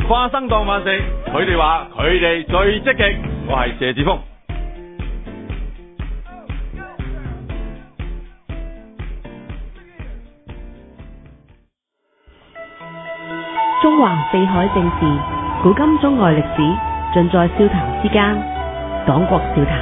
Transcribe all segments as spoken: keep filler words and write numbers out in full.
花生當飯食，佢哋話佢哋最積極。我係謝志峰。 中華四海政治，古今中外歷史，盡在笑談之間。黨國笑談。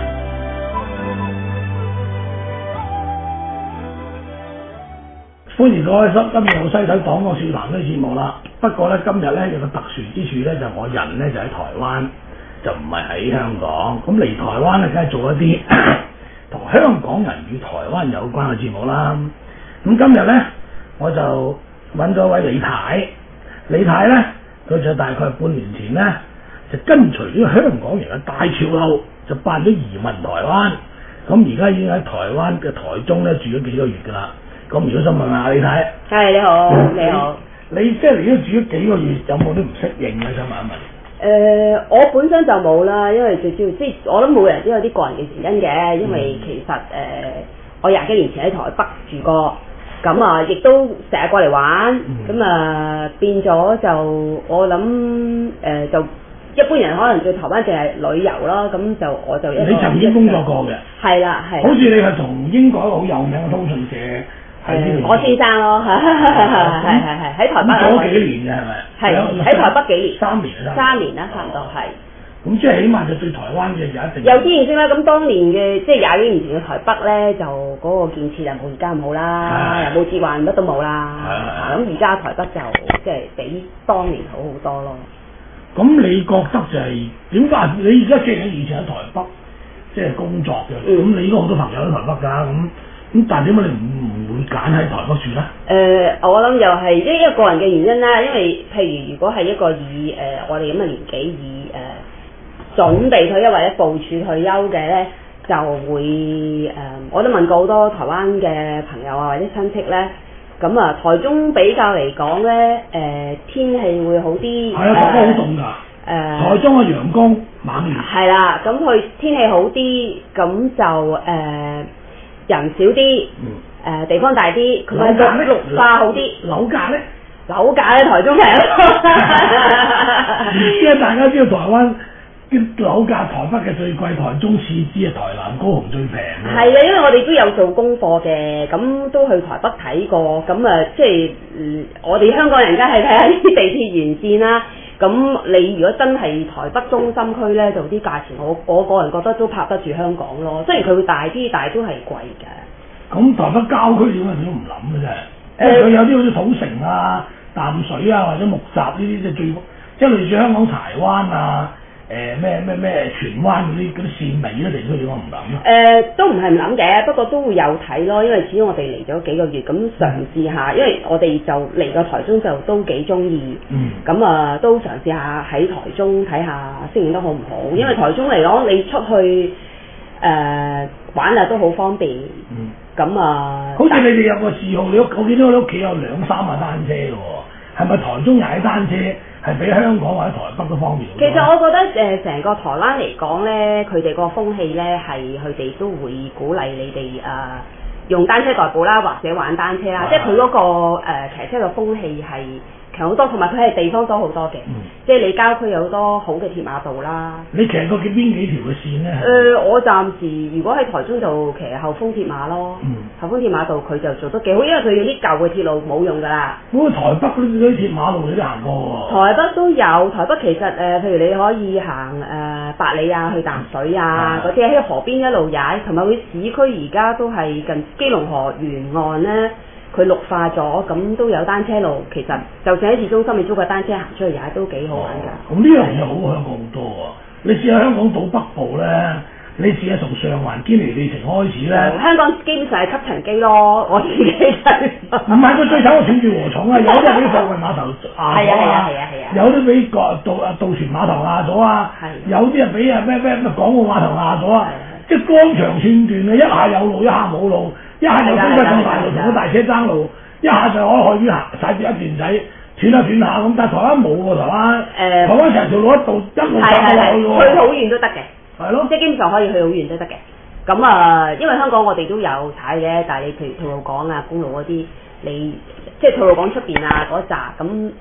歡迎各位收今日又西睇黨國笑談呢個節目啦。不過咧，今日咧有個特殊之處咧，就我人咧就喺台灣，就唔係喺香港。咁嚟台灣咧，梗係做一啲同香港人與台灣有關嘅節目啦。咁今日咧，我就揾咗位李太。李太咧，佢就大概半年前咧，就跟隨咗香港人嘅大潮流，就辦咗移民台灣。咁而家已經喺台灣嘅台中咧住咗幾個月㗎啦。咁如果想問下李太， 係你好，你好。 你即係你都住咗幾個月，有冇啲唔適應咧？想問一問。 誒、呃，我本身就冇啦，因為最主要即係我諗每個人都有啲個人嘅原因嘅，因為其實誒、呃、我廿幾年前喺台北住過。咁啊，亦都成日過嚟玩，咁、嗯、啊變咗就我諗誒、呃、就一般人可能對台灣淨係旅遊啦，咁就我就有。 你曾經工作過嘅。係啦，係。 好似你係同英國好有名嘅通訊社喺呢度。 我先生咯，係係係係喺台北。 做咗幾年嘅係咪？ 係喺台北幾年？ 三年啦。 三年啦，差唔多係。咁即係起碼就對台灣嘅有一定。 有啲認識啦，咁當年嘅即係廿幾年前嘅台北咧，就嗰個建設就冇而家咁好啦，又冇捷運乜都冇啦。咁而家台北就即係比當年好好多咯。咁你覺得就係點解？你而家即係以前喺台北即係工作嘅，咁、嗯、你應該好多朋友喺台北㗎，咁咁但係點解你唔唔會揀喺台北住咧？誒、 呃，我諗又係一一個人嘅原因啦，因為譬如如果係一個以誒、呃、我哋咁嘅年紀以誒。呃準備退休或者部署退休嘅咧，就會誒、呃，我都問過好多台灣嘅朋友啊或者親戚咧，咁啊台中比較嚟講咧，誒、呃、天氣會好啲。係啊，台中好凍㗎。誒、呃， 台中嘅陽光猛烈。 係啦，咁佢天氣好啲，咁就誒、呃、人少啲，誒、嗯呃、地方大啲，佢嘅綠化好啲。 樓價咧？ 樓價咧，台中平咯。 即係大家知道台灣。樓價台北嘅最貴，台中次之啊，台南高雄最平。係啊，因為我哋都有做功課嘅，咁都去台北睇過，咁啊即係、嗯、我哋香港人梗係睇下啲地鐵沿線啦。咁你如果真係台北中心區咧，就啲價錢我我個人覺得都拍得住香港咯。雖然佢會大啲，但係都係貴嘅。 咁台北郊區點解你都唔諗嘅啫？因為佢有啲好似土城啊、淡水啊或者木柵呢啲即係最即係類似香港柴灣啊。誒咩咩咩荃灣嗰啲嗰啲線尾嗰啲地區點解唔諗啊？誒、呃、都唔係唔諗嘅，不過都會有睇咯，因為始終我哋嚟咗幾個月，咁嘗試下，因為我哋就嚟個台中就都幾中意，咁、嗯、啊都嘗試下喺台中睇下適應得好唔好，嗯、因為台中嚟講你出去誒、呃、玩啊都好方便，咁、嗯、啊好似你哋有個嗜好，你屋我見到你屋企有兩三架單車嘅喎，係咪台中踩單車？係比香港或者台北都方便。其實我覺得誒，成、呃、個台灣嚟講咧，佢哋個風氣咧係佢哋都會鼓勵你哋誒、呃、用單車代步啦，或者玩單車啦。即係佢嗰個誒騎車嘅風氣係強好多，同埋佢係地方多好多嘅。嗯、即係你郊區有好多好嘅鐵馬道啦。你騎過幾邊幾條嘅線咧？誒、呃，我暫時如果喺台中就騎後豐鐵馬咯。嗯、後豐鐵馬道佢就做得幾好，因為佢有啲舊嘅鐵路冇用㗎啦。咁台北嗰啲鐵馬路你都行過喎？台北都有，台北其實誒、呃，譬如你可以行誒、呃、八里啊，去淡水啊，嗰啲喺河邊一路踩，同埋佢市區而家都係近基隆河沿岸咧。佢綠化咗，咁都有單車路。其實就算喺市中心，你租個單車行出去踩都幾好玩㗎。咁呢樣嘢好過香港好多喎！你試下香港島北部咧，你試下從上環堅尼地城開始咧、嗯。香港基本上係吸塵機咯，我自己睇。唔係佢最慘，我斷住禾蟲啊！有啲俾貨運碼頭壓咗啊，有啲俾個渡啊渡船碼頭壓咗啊，有啲啊俾啊咩咩咩港澳碼頭壓咗啊！即係光長寸斷嘅，一下有路，一下冇路。一下就中西咁大路，同個大車爭路，一下就可以海邊行踩住一段仔，斷下斷下咁。但係台灣冇喎，台灣。誒、呃。台灣成條路一度一路走落去喎。去好遠都得嘅。係咯。即係基本上可以去好遠都得嘅。咁啊、呃，因為香港我哋都有踩嘅，但係你譬如吐露港啊、公路嗰啲，你即係吐露港出邊啊嗰一紮咁。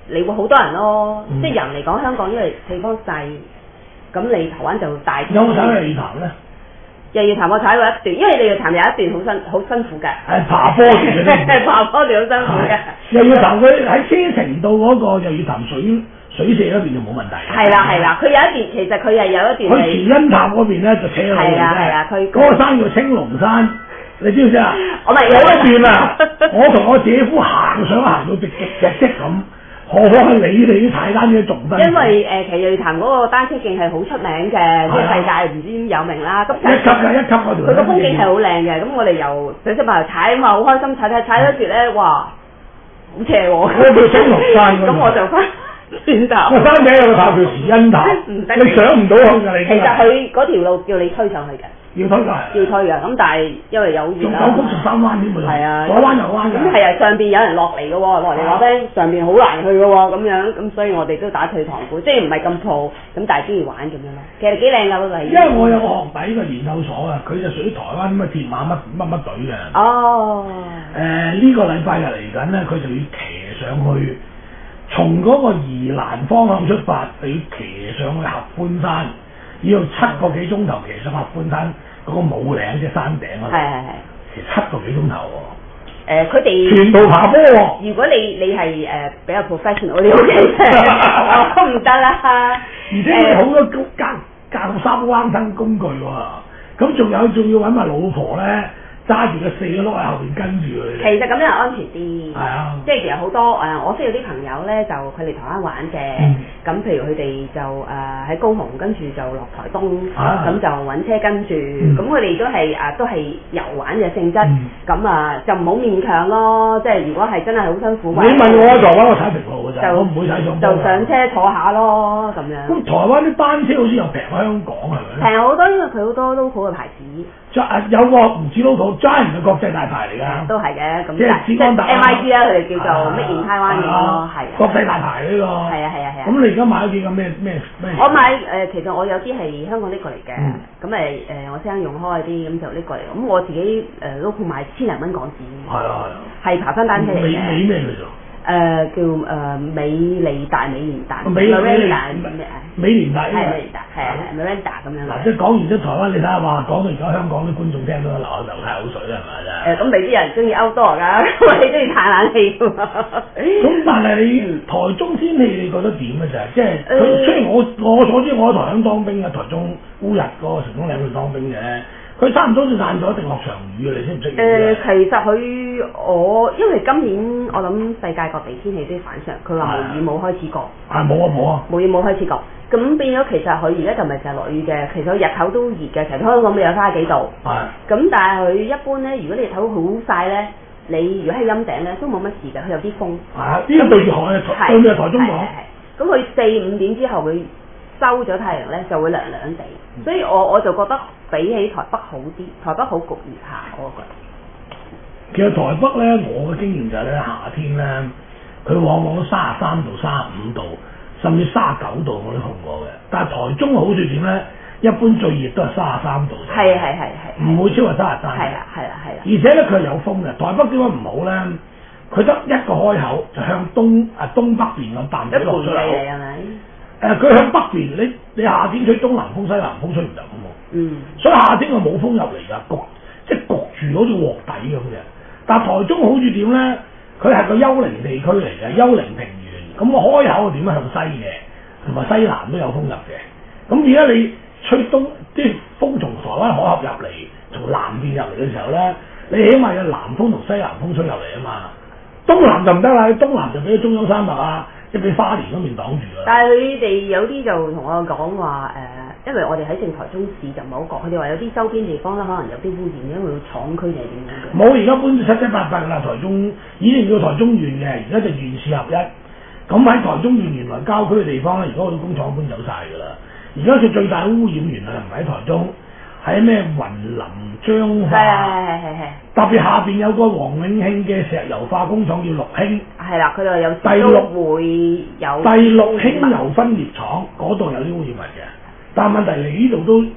你會好多人咯， 嗯、 即係人嚟講，香港因為地方細，咁你台灣就大啲。 有冇踩日月潭咧？ 日月潭我踩過一段，因為日月潭有一段好辛好辛苦嘅， 係爬坡段嘅， 爬坡段好辛苦嘅。 日月潭佢喺車程到嗰個日月潭水水社嗰邊就冇問題。 係啦係啦，佢有一段其實佢係有一段係。 佢慈恩塔嗰邊咧就扯落去嘅。係啊係啊，佢嗰個山叫青龍山，你知唔知啊？ 我咪有一段啊！我同我姐夫行上行到直直直直咁。何況係你哋啲踩單車仲低？因為誒，其實日月潭嗰個單車徑係好出名嘅，即係世界唔知點有名啦。咁一級嘅一級嗰條。佢個風景係好靚嘅，咁我哋由上車埋頭踩啊嘛，好開心踩踩踩咗住咧，哇，好斜喎！ 嗰個叫青龍山。 咁我就翻轉頭。 個山頂有個塔叫慈恩塔，你上唔到去㗎你。 其實佢嗰條路叫你推上去嘅。 要推㗎， 要推㗎，咁但係因為有雨啦， 九曲十三彎添喎， 係啊， 左彎右彎㗎。咁係啊，上邊有人落嚟嘅喎，落嚟落咧，上邊好難去嘅喎，咁樣咁所以我哋都打退堂鼓，即係唔係咁鋪，咁但係中意玩咁樣咯。其實幾靚㗎嗰個係。因為我有個學弟個研究所啊，佢就屬於台灣咁嘅鐵馬乜乜乜隊嘅。 哦。 誒呢、呃呢個禮拜日嚟緊咧，佢就要騎上去，從嗰個宜蘭方向出發，就要騎上去合歡山。要用七個幾鐘頭騎上合歡山嗰個武嶺即係山頂嗰度，係係係，騎七個幾鐘頭喎。誒，佢哋全部爬坡喎。如果你你係誒比較 professional 啲 OK 嘅，我唔得啦。而且佢好多隔隔三彎身工具喎，咁仲有仲要揾埋老婆咧。揸住個四個轆喺後邊跟住佢。其實咁樣安全啲。係啊。即係其實好多誒、呃，我識有啲朋友咧，就佢嚟台灣玩嘅。咁、嗯、譬如佢哋就誒喺、呃、高雄，跟住就落台東，咁、啊、就揾車跟住。咁佢哋都係誒、啊、都係遊玩嘅性質。咁、嗯、啊就唔好勉強咯。即係如果係真係好辛苦。你問我喺台灣，我踩平路㗎咋，我唔會踩上坡。就上車坐下咯，咁樣。咁台灣啲單車好似又平過香港係咪？平好多，因為佢好多 local 嘅牌子。有個唔似 local Giant 嘅國際大牌嚟㗎，都係嘅，咁即係即係 M I G 啦，佢哋叫做 Made in Taiwan 咁咯，係啊，國際大牌呢個，係啊係啊係啊。咁你而家買咗幾個咩咩咩？我買誒、呃，其實我有啲係香港呢個嚟嘅，咁誒誒，我先生用開啲，咁就呢個嚟。咁我自己誒 local 買千零蚊港紙，係啊係啊，係爬山單車嚟嘅。美美咩嚟㗎？誒、呃、叫誒、呃、美利達美年達，美利達咩啊？美年達係美年達係啊係 Miranda 咁樣。嗱，即係講完咗台灣，你睇下話講到而家香港啲觀眾聽到流流晒口水啦，係咪啫？誒咁、呃、你啲人中意 outdoor 㗎，你中意嘆冷氣㗎嘛？咁但係你台中天氣你覺得點嘅啫？即係佢雖然我我所知我喺台中當兵嘅，台中烏日嗰個成功嶺去當兵嘅。佢差唔多就賺咗一定落場雨嘅，你識唔識？誒、呃，其實佢我因為今年我諗世界各地天氣都反常，佢話冇雨冇開始過。係冇啊冇啊！冇雨冇開始過，咁變咗其實佢而家就咪就係落雨嘅，其實日頭都熱嘅，其實香港未有卅幾度。係。咁但係佢一般咧，如果你日頭好曬咧，你如果喺陰頂咧都冇乜事嘅，佢有啲風。係啊，呢個對住海啊，對住台中港。咁佢四五點之後佢收咗太陽咧，就會涼涼地，嗯、所以我我就覺得比起台北好啲，台北好焗熱下，我覺得。其實台北咧，我嘅經驗就係咧，夏天咧，佢往往都三十三度、三十五度，甚至三十九度我都碰過嘅。但係台中好處點咧？一般最熱都係三十三度。係係係係。唔會超過三十三。係啦係啦係啦。而且咧，佢係有風嘅。台北點解唔好咧？佢得一個開口，就向東啊東北邊咁淡水落出嚟。係咪？誒佢、呃、向北邊，你你夏天吹東南風、西南風吹唔到喎。嗯。所以夏天佢冇風入嚟㗎，焗即係焗住好似鑊底咁嘅。但係台中好處點咧？佢係個丘陵地區嚟嘅，丘陵平原。咁個開口點樣向西嘅，同埋西南都有風入嘅。咁而家你吹東啲風從台灣海峽入嚟，從南邊入嚟嘅時候咧，你起碼有南風同西南風吹入嚟啊嘛。東南就唔得啦，東南就俾中央山脈啊。即係俾花蓮嗰邊擋住啦。但係佢哋有啲就同我講話誒，因為我哋喺正台中市就唔係好覺，佢哋話有啲周邊地方咧可能有啲污染，因為佢廠區定係點樣嘅。冇，而家搬到七七八八㗎啦，台中以前叫台中縣嘅，而家就縣市合一。咁喺台中縣原來郊區嘅地方咧，而家好多工廠搬走晒㗎啦。而家佢最大污染源啊，唔係喺台中，喺咩雲林彰化。係係係係係。特別下邊有個黃永慶嘅石油化工廠叫六興。係啦，佢就有第六會有第六興油分裂廠嗰度有啲污染物嘅，但係問題嚟呢度都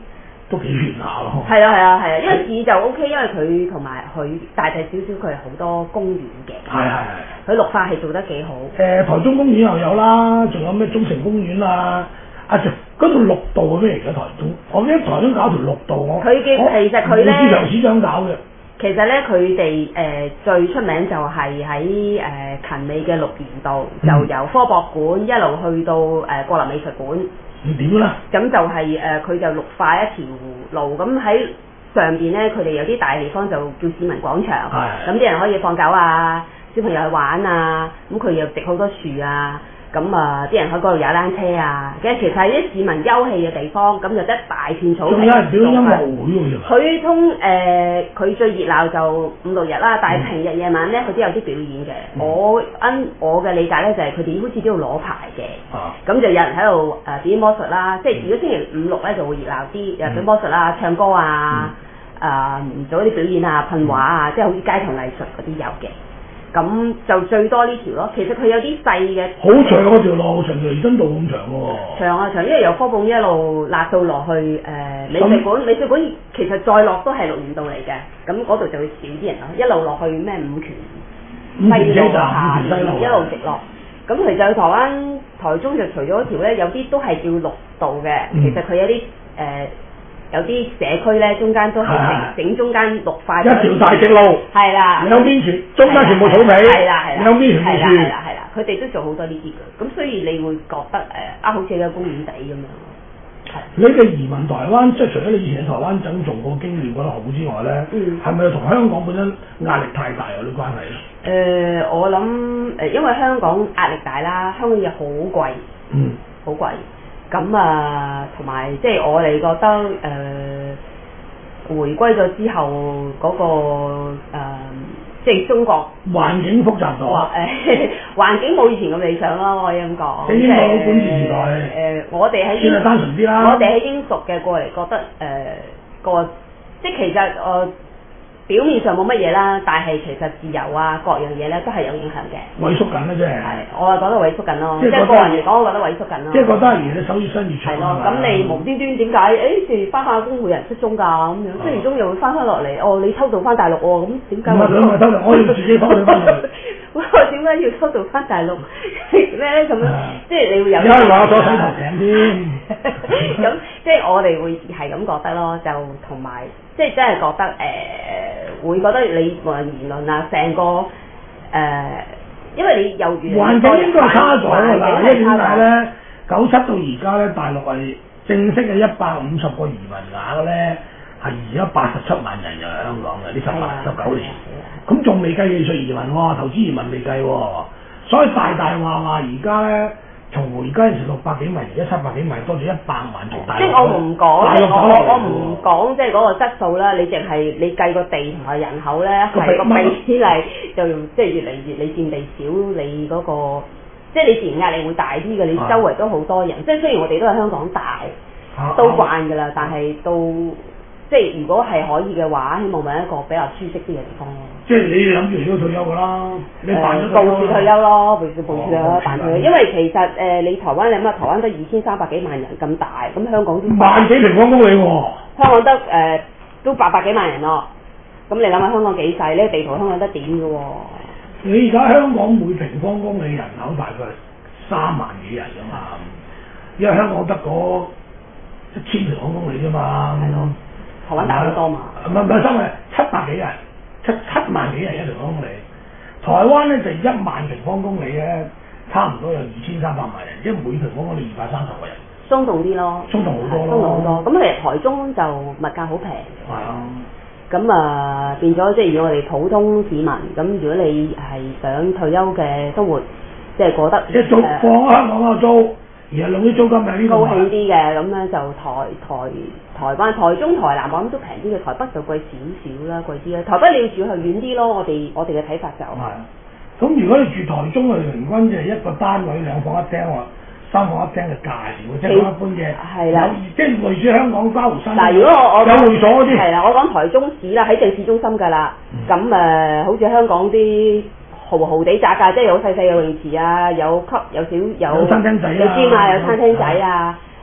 都幾遠下咯。 係啊係啊係啊，因為市就 O K，因為佢同埋佢大大少少，佢係好多公園嘅。 係係係。 佢綠化係做得幾好。 誒、台中公園又有啦，仲有咩中城公園啊？啊，嗰條綠道係咩嚟嘅？台中，我記得台中搞條綠道，我佢嘅其實佢咧， 市場市長搞嘅。 其實咧，佢哋誒最出名就係喺誒勤美嘅綠園道， 嗯、 就由科博館一路去到誒、呃、國立美術館。 你點啦？ 咁就係、是、誒，佢、呃、就綠化一條路，咁喺上邊咧，佢哋有啲大地方就叫市民廣場，咁啲人可以放狗啊，小朋友去玩啊，咁佢又植好多樹啊。咁啊，啲人喺嗰度踩單車啊，其實其實係啲市民休憩嘅地方，咁就得大片草地。 仲有人表演音樂會喎， 佢通誒，佢、呃、最熱鬧就五六日啦，但係平日夜晚咧，佢都有啲表演嘅。嗯、我按我嘅理解咧，就係佢哋好似都要攞牌嘅。啊！咁就有人喺度誒表演魔術啦，即係如果星期五六咧就會熱鬧啲，又表演魔術啦、唱歌啊、誒、呃、做一啲表演啊、噴畫啊，即係好似街頭藝術嗰啲有嘅。咁就最多呢條咯，其實佢有啲細嘅。好長嗰條路，長彌敦道咁長喎。 長啊長，因為由科鳳一路落到落去誒、呃、美術館，美術館其實再落都係綠園道嚟嘅，咁嗰度就會少啲人咯。一路落去咩五權西路下面一路直落，咁其實去台灣台中就除咗一條咧，有啲都係叫綠道嘅，嗯、其實佢有啲誒。呃有啲社區咧，中間都係整整中間綠化。一條大直路。係啦。 兩邊全，中間全部草皮。 係啦係啦。 兩邊全部樹。 係啦係啦，佢哋都做好多呢啲嘅，咁所以你會覺得誒啊，好似喺公園地咁樣。係。 你嘅移民台灣，即係除咗你以前喺台灣整做過經驗覺得好之外咧，嗯，係咪同香港本身壓力太大有啲關係咧？ 誒、呃，我諗誒，因為香港壓力大啦，香港嘢好貴。嗯。好貴。咁啊，同埋即係我哋覺得誒、呃，回歸咗之後嗰、那個、呃、即係中國環境複雜咗。誒、 呃，環境冇以前咁理想咯，可以咁講。 喺英國管治時代。誒、 呃，我哋喺英， 算係單純啲啦。 我哋喺英屬嘅過嚟，覺得誒、呃、個，即係其實誒。呃表面上冇乜嘢啦，但係其實自由啊各樣嘢咧都係有影響嘅。 萎縮緊啦，即係。係，我係覺得萎縮緊咯。即係個人嚟講，我覺得萎縮緊咯。 即係覺得而家手越伸越長。係咯， 咁你無端端點解？誒，譬如翻下工會有人失蹤㗎咁樣，即係年終又會翻返落嚟。哦，你偷渡翻大陸喎，咁點解？唔係佢唔係偷渡，我要自己偷渡翻嚟。我點解要偷渡翻大陸咧？咁樣即係你會有。而家攞咗洗頭餅添。咁即係我哋會係咁覺得咯，就同埋即係真係覺得誒。會覺得你無論言論啊，成個誒、呃，因為你又環境應該係差咗㗎啦。因為點解咧？九七到而家咧，大陸係正式嘅一百五十個移民額咧，係而家八十七萬人入嚟香港嘅呢十八十九年。咁仲未計技術移民喎，投資移民未計喎，所以大大話話而家咧。從而家嗰陣時六百幾萬，而家七百幾萬，多咗一百萬從大陸。即係我唔講，即係我我唔講，即係嗰個質素啦。你淨係你計個地同埋人口咧，係個比例就即係越嚟越你佔地少，你嗰個即係你自然壓力會大啲嘅。你周圍都好多人，即係雖然我哋都係香港大，都慣㗎啦，但係到即係如果係可以嘅話，希望揾一個比較舒適啲嘅地方咯。即係你諗住如果退休㗎啦，你辦咗部署退休咯，部署部署啦，辦退休。因為其實誒、呃、你台灣你諗下，台灣得二千三百幾萬人咁大，咁香港都萬幾平方公里喎、哦。香港得誒、呃、都八百幾萬人咯，咁你諗下香港幾細咧？地圖香港得點㗎喎？你而家香港每平方公里人口大概三萬幾人㗎嘛，因為香港得嗰一千平方公里啫嘛。係咯。台灣大好多嘛？唔係唔係，三萬七百幾人，七七萬幾人一平方公里。台灣咧就一萬平方公里咧，差唔多有二千三百萬人，即係每平方公里二百三十個人。鬆動啲咯。鬆動好多咯。鬆動好多。咁其實台中就物價好平。係啊。咁啊變咗即係如果我哋普通市民，咁如果你係想退休嘅生活，即係過得即係租放香港個租。而係攞啲租金係呢個高興啲嘅，咁咧就台台台灣、台中、台南我諗都平啲嘅，台北就貴少少啦，貴啲啦。台北你要住係遠啲咯，我哋我哋嘅睇法就係。咁如果你住台中嘅平均就係一個單位兩房一廳或三房一廳嘅價錢，即係一般嘅。係啦。即係類似香港嘉湖山。嗱，如果我我有會所嗰啲。係啦，我講台中市啦，喺正市中心㗎啦。咁誒、嗯，好似香港啲。豪豪地窄㗎，即係有細細嘅泳池啊，有級有少有有餐廳仔啊，有尖啊，有餐廳仔啊，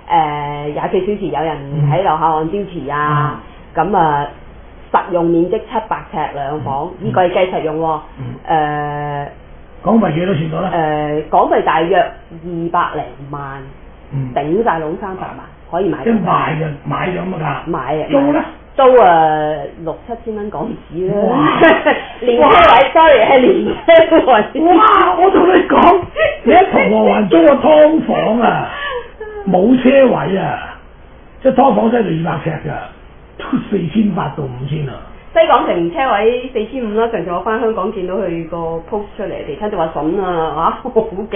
誒廿四小時有人喺樓下按支持啊，咁啊、呃、實用面積七百尺兩房，呢、嗯、個係計實用喎、哦，誒、嗯呃、 港幣幾多錢到咧？誒、 呃、港幣大約二百零萬，嗯、頂晒籠三百萬可以買到。即係賣嘅買咗咁啊㗎？買啊！ 租咧？ 租誒六七千蚊港紙啦，連車位 sorry 係連車位。 哇！我同你講，你喺銅鑼灣租個劏房啊，冇車位啊，即係劏房真係二百尺㗎，都四千八到五千啊。 西港城車位四千五啦，上次我翻香港見到佢個 post 出嚟，地產就話筍啊，嚇我好驚。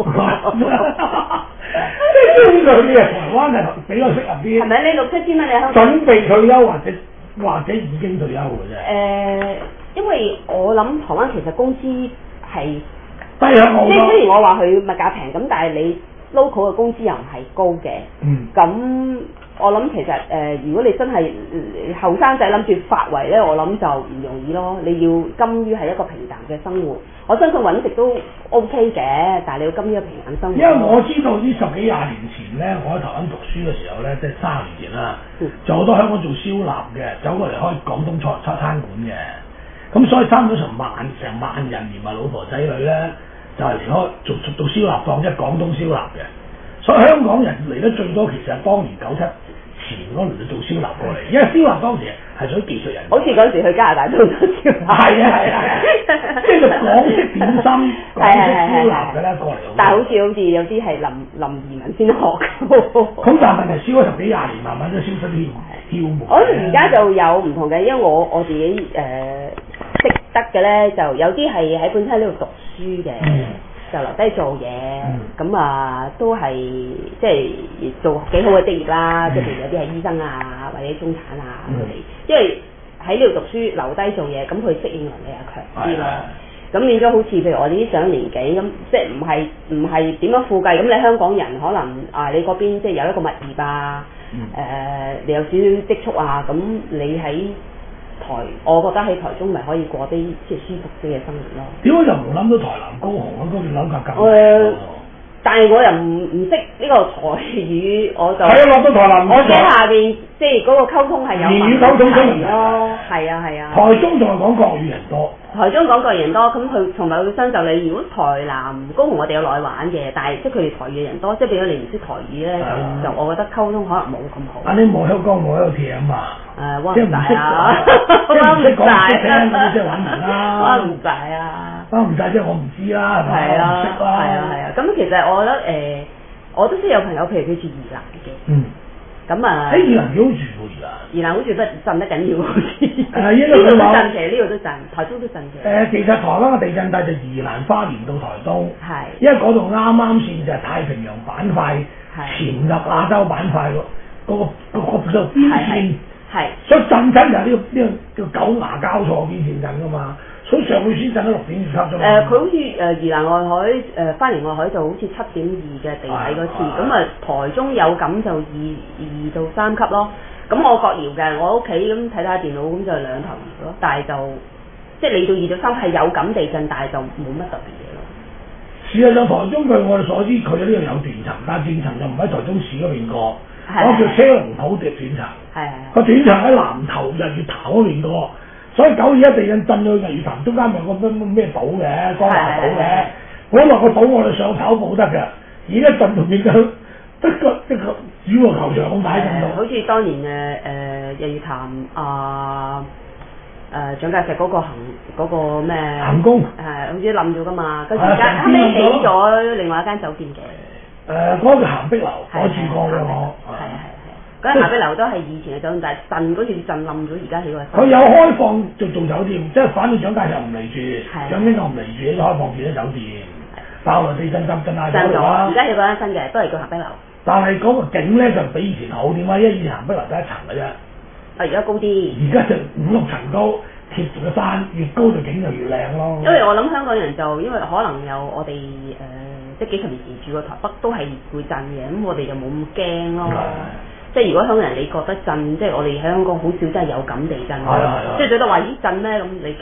即係基本上啲啊，台灣係比較適合啲。 係咪呢六七千蚊你香港？ 準備退休或者或者已經退休嘅啫。誒、 呃，因為我諗台灣其實工資係低響好多。 即係雖然我話佢物價平，咁但係你 local 嘅工資又唔係高嘅。嗯。咁。我諗其實誒、呃，如果你真係後生仔諗住發圍咧，我諗就唔容易咯。你要甘於係一個平淡嘅生活，我相信揾食都 O K 嘅，但係你要甘於一個平淡生活。 因為我知道呢十幾廿年前咧，我喺台灣讀書嘅時候咧，即係三十年前啦，嗯、就好多香港做燒臘嘅，走過嚟開廣東菜餐餐館嘅，咁所以差唔多成萬成萬人連埋老婆仔女咧，就係、是、嚟開做做做燒臘檔，即係廣東燒臘嘅。所以香港人嚟得最多，其實係當年九七前嗰輪做燒臘過嚟，因為燒臘當時係屬於技術人。好似嗰時去加拿大都做燒臘。係啊係啊，即係港式點心、港式燒臘嘅咧過嚟。 但係好似好似有啲係臨臨移民先學嘅。 咁但係問題燒咗十幾廿年，慢慢都消失啲竅門。 我而家就有唔同嘅，因為我我自己誒、呃、識得嘅咧，就有啲係喺本身呢度讀書嘅。嗯就留低做嘢，咁、嗯、啊都係即係做幾好嘅職業啦。即係、嗯、譬如有啲係醫生啊，或者中產啊佢哋，嗯、因為喺呢度讀書留低做嘢，咁佢適應能力又強啲咯。咁變咗好似譬如我哋啲上年紀咁，即係唔係唔係點樣富貴咁？你香港人可能啊，你嗰邊即係有一個物業啊，誒、嗯呃、你有少少積蓄啊，咁你喺台，我覺得喺台中咪可以過啲即係舒服啲嘅生活咯。 點解就唔諗到台南高雄嗰邊樓價咁平？ 誒，但係我又唔唔識呢個台語，我就係啊，落到台南， 我驚下邊即係嗰個溝通係有問題。 言語溝通出問題咯，係啊係啊。 台中仲係講國語人多。 台中講國語人多，咁佢同埋佢相就你，如果台南高雄我哋有內玩嘅，但係即係佢哋台語嘅人多，即係變咗你唔識台語咧，就就我覺得溝通可能冇咁好。 啊！你冇香港冇喺度聽啊嘛？ 誒， 即係唔識啊， 即係唔識講唔識聽嗰啲，即係揾人啦。 我唔使啊！ 我唔使即係我唔知啦，係咪？ 係啊， 唔識啦。 係啊係啊，咁其實我覺得誒，我都識有朋友，譬如佢住宜蘭嘅。嗯。咁啊！ 喺宜蘭幾好住喎，宜蘭。 宜蘭好住得震得緊要，好似。 誒，因為佢話震，其實呢度都震，台中都震嘅。 誒，其實台灣嘅地震帶就宜蘭花蓮到台東。係。因為嗰度啱啱線就係太平洋板塊潛入亞洲板塊個嗰個個個就邊線。係。所以震親就係呢個呢個叫九牙交錯邊線震㗎嘛。所以上個月先震咗六點二級啫嘛。誒，佢好似誒宜蘭外海誒花蓮外海就好似七點二嘅地底嗰次，咁啊台中有感就二二到三級咯。咁我覺搖嘅，我屋企咁睇睇下電腦咁就兩頭搖咯，但係就即係你到二到三係有感地震，但係就冇乜特別嘢咯。事實上，台中據我哋所知，佢呢度有斷層，但係斷層就唔喺台中市嗰邊過，嗰叫車龍埔嘅斷層。係係。個斷層喺南投日月潭嗰邊過。所以九二一地震震到日月潭中間咪有個咩咩島嘅，江華島嘅，嗰落個島我哋上跑步得嘅，而家震到變咗得個一個主個球場咁大震到。好似當年誒誒日月潭啊誒蔣介石嗰個行嗰、嗰個咩行宮係好似冧咗㗎嘛，跟住而家後尾起咗另外一間酒店嘅。誒嗰個鹹碧樓，我住過嘅我。係啊係。嗰間鹹碧樓都係以前嘅酒店，但係震嗰次震冧咗，而家起個。佢有開放做做酒店，即係反正蔣介石唔嚟住，蔣經國唔嚟住，都開放住啲酒店。但後來地震震震下咗啦。而家起嗰間新嘅，都係叫鹹碧樓。但係嗰個景咧就比以前好點啊？因為以前鹹碧樓得一層嘅啫。啊！而家高啲。而家就五六層高，貼住個山，越高就景就越靚咯。因為我諗香港人就因為可能有我哋誒。呃即係幾十年前住過台北都係會震嘅，咁我哋就冇咁驚咯。即係如果香港人你覺得震，即係我哋喺香港好少真係有感地震，即係覺得話咦震咩咁，你其實唔覺。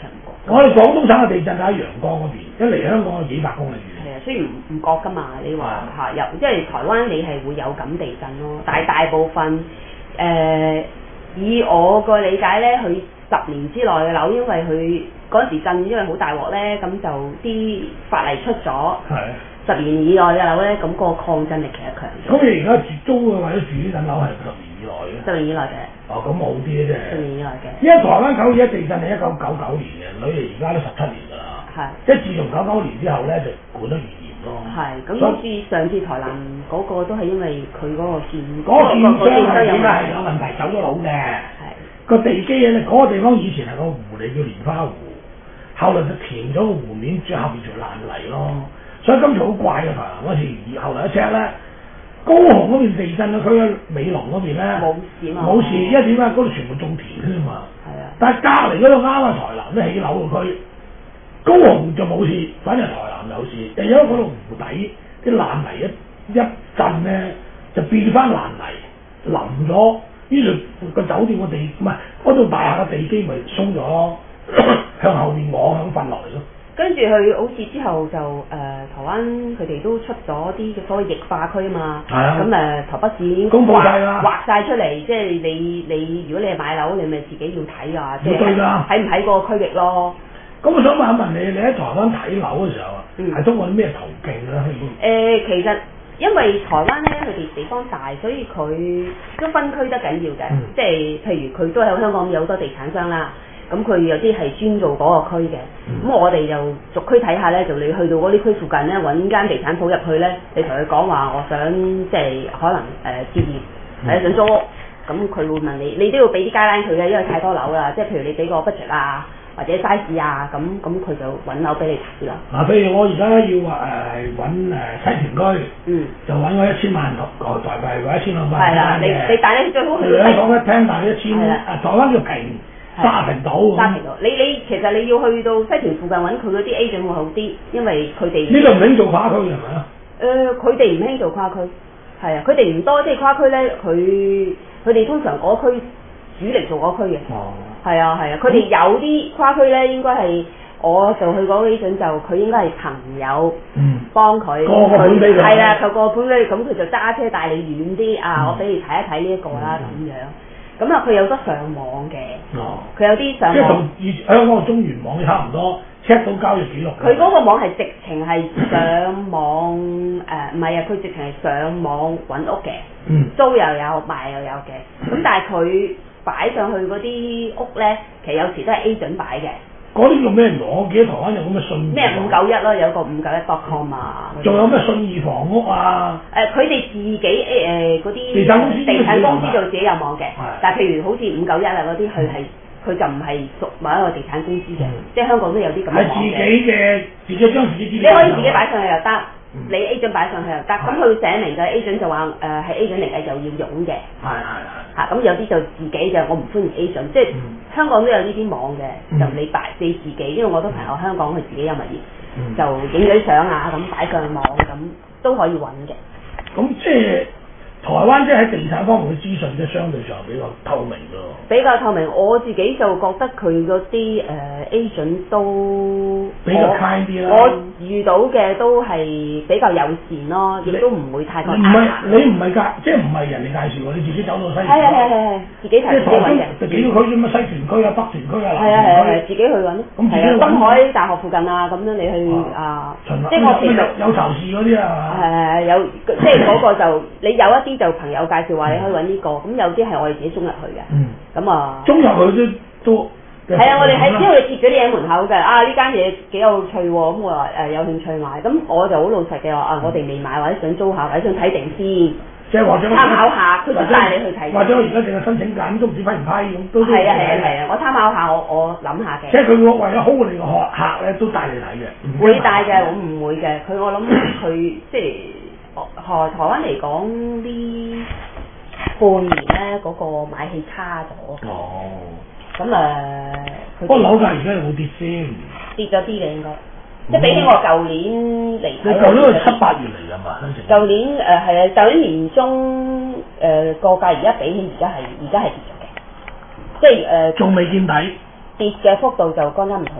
我哋廣東省嘅地震喺陽江嗰邊，一離香港有幾百公里遠。 係啊，雖然唔唔覺㗎嘛，你話嚇有，即係台灣你係會有感地震咯，但係大部分誒、呃、以我個理解咧，佢十年之內嘅樓，因為佢嗰陣時震，因為好大鑊咧，咁就啲法例出咗。係。十年以內嘅樓咧，咁、個抗震力其實強咗。 咁你而家住租嘅或者住呢層樓係十年以內嘅？ 十年以內嘅。哦， 咁好啲啫。 十年以內嘅。 因為台灣九二一地震係一九九九年嘅，女嚟而家都十七年㗎啦。係。即係自從九九年之後咧，就管得越嚴咯。係。咁好似上次台南嗰個都係因為佢嗰個建嗰個建商係點解係有問題走咗佬嘅？係。個地基咧，嗰、個地方以前係個湖嚟叫蓮花湖，後來就填咗個湖面，最後面就爛泥咯。所以今次好怪嘅台南嗰時，後來一 check 咧，高雄嗰邊地震咧，佢嘅美濃嗰邊咧冇事嘛，冇事，因為點解嗰度全部種田㗎嘛。係啊。但係隔離嗰度啱啱台南都起樓嘅區，高雄就冇事，反而台南有事，就因為嗰度湖底啲爛泥一一震咧，就變翻爛泥淋咗，於是個酒店個地唔係嗰度大廈嘅地基咪鬆咗咯，向後面往向瞓落嚟咯。 跟住佢好似之後就誒、呃、台灣佢哋都出咗啲嘅所謂液化區啊嘛，咁誒、呃、台北市已經劃劃曬出嚟，即係你你如果你係買樓，你咪自己要睇啊，即係喺唔喺嗰個區域咯。 咁我想問一問你，你喺台灣睇樓嘅時候啊，係、嗯、通過啲咩途徑咧？誒、 呃，其實因為台灣咧佢哋地方大，所以佢都分區得緊要嘅，嗯、即係譬如佢都喺香港有好多地產商啦。咁佢有啲係專做嗰個區嘅，咁、嗯、我哋就逐區睇下咧，就你去到嗰啲區附近咧，揾間地產鋪入去咧，你同佢講話，我想即係可能誒、呃、置業或者想租屋，咁佢會問你，你都要俾啲 guideline佢嘅，因為太多樓啦，即係譬如你俾個 budget 啊，或者 size 啊，咁咁佢就揾樓俾你睇啦。嗱，譬如我而家要話誒揾誒西屯區，嗯，就揾個一千萬台台幣或者一千兩百萬嘅。係啦，你你但係你最好去到香港一聽，大概一千，啊台灣叫平。沙坪島，沙坪島，你你其實你要去到西屯附近揾佢嗰啲 agent 會好啲，因為佢哋呢度唔興做跨區係咪啊？誒，佢哋唔興做跨區，係啊，佢哋唔多，即係跨區咧，佢佢哋通常嗰區主力做嗰區嘅，哦，係啊係啊，佢哋有啲跨區咧，應該係我就去嗰個 agent 就佢應該係朋友，嗯，幫佢過個盤俾佢，係啦，佢過盤咧，咁佢就揸車帶你遠啲啊，嗯、我俾你睇一睇呢一個啦咁、嗯、樣。咁啊，佢有得上網嘅，佢、哦、有啲上網，即係同以香港嘅中原網差唔多 check 到交易記錄。佢嗰個網係直情係上網，誒唔係啊，佢直情係上網揾屋嘅，嗯、租又有，賣又有嘅。咁、嗯、但係佢擺上去嗰啲屋咧，其實有時都係 agent 擺嘅。嗰啲叫咩網？我記得台灣有咁嘅信義咩五九一咯，有個五九一 dot com 啊。仲有咩信義房屋啊？誒、呃，佢哋自己誒嗰啲地產公司，地產公司就自己有網嘅。但係譬如好似五九一啊嗰啲，佢係佢就唔係屬某一個地產公司嘅，嗯、即係香港都有啲咁嘅網嘅。係自己嘅，自己將自己資料。你可以自己擺上去又得。嗯、你 agent 擺上去又得，咁佢會寫明嘅 agent 就話誒係 agent 嚟嘅就要佣嘅。係係係。嚇咁有啲就自己就我唔歡迎 agent，即係、嗯、香港都有呢啲網嘅，嗯、就你擺你自己，因為我都朋友香港佢自己有物業，嗯、就影咗啲相啊咁擺上網咁都可以揾嘅。咁即係。台灣即係喺地產方面嘅資訊，即係相對上比較透明咯。比較透明，我自己就覺得佢嗰啲誒 agent 都比較 kind 啲啦。我遇到嘅都係比較友善咯，亦都唔會太過。唔係你唔係介，即係唔係人哋介紹喎，你自己走到西屯區。係係係係，自己睇自己揾嘅。就幾個區啫嘛，西屯區啊、北屯區啊、南屯區。係啊係啊係，自己去揾咯。咁自己去東海大學附近啊，咁樣你去啊，即係我其實有巢氏嗰啲啊。係係係，有即係嗰個就你有一啲。就朋友介紹話你可以揾呢、這個，咁、嗯、有啲係我哋自己中入去嘅，咁、嗯、啊，中入去都都係啊！我哋喺因為貼咗啲嘢喺門口嘅，啊呢間嘢幾有趣喎，咁我話誒有興趣買，咁我就好老實嘅話啊，我哋未買或者想租下或者想睇定先，即係或者參考下，佢就帶你去睇。或者我而家淨係申請緊，都唔知批唔批咁，都係啊係啊係啊！我參考下，我我諗下嘅。即係佢會為咗 hold 你個客客咧，都帶你睇嘅。會帶嘅，我唔會嘅。佢我諗佢即係。台台灣嚟講呢半年咧，嗰、那個買氣差咗。哦。咁誒，不過樓價而家有冇跌先？跌咗啲嘅應該，嗯、即係比起我舊年嚟。你舊年係七八月嚟㗎嘛？舊年誒係啊，舊年年中誒個價而家比起而家係而家係跌咗嘅，即係誒。仲、呃、未見底。跌嘅幅度就剛剛唔同咯，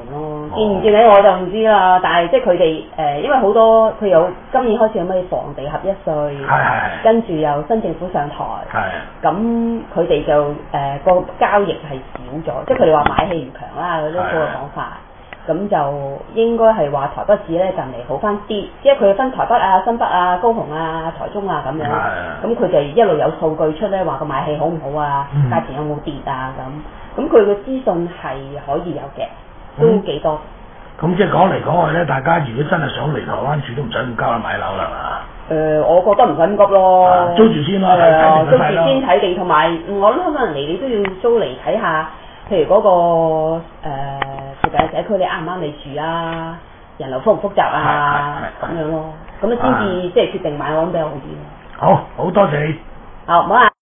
見唔見你我就唔知啦，但係即係佢哋誒，因為好多佢有今年開始有咩房地合一稅，跟住又新政府上台，咁佢哋就誒個、呃、交易係少咗，即係佢哋話買氣唔強啦嗰啲嗰個講法，咁就應該係話台北市咧近嚟好翻啲，因為佢分台北啊、新北啊、高雄啊、台中啊咁樣，咁佢哋一路有數據出咧話個買氣好唔好啊，嗯、價錢有冇跌啊咁，咁佢個資訊係可以有嘅。都幾多？ 咁、嗯、即係講嚟講去咧，大家如果真係想嚟台灣住，都唔使咁急啦，買樓啦嘛。 誒、呃，我覺得唔使咁急咯、 啊。租住先啦，睇睇租住先睇定，同埋我諗可能嚟你都要租嚟睇下，譬如嗰、那個誒附近社區你啱唔啱你住啊？人流複唔複雜啊？咁樣咯，咁啊先至即係決定買，我諗比較好啲。 好，好多謝你。 好，唔好啊。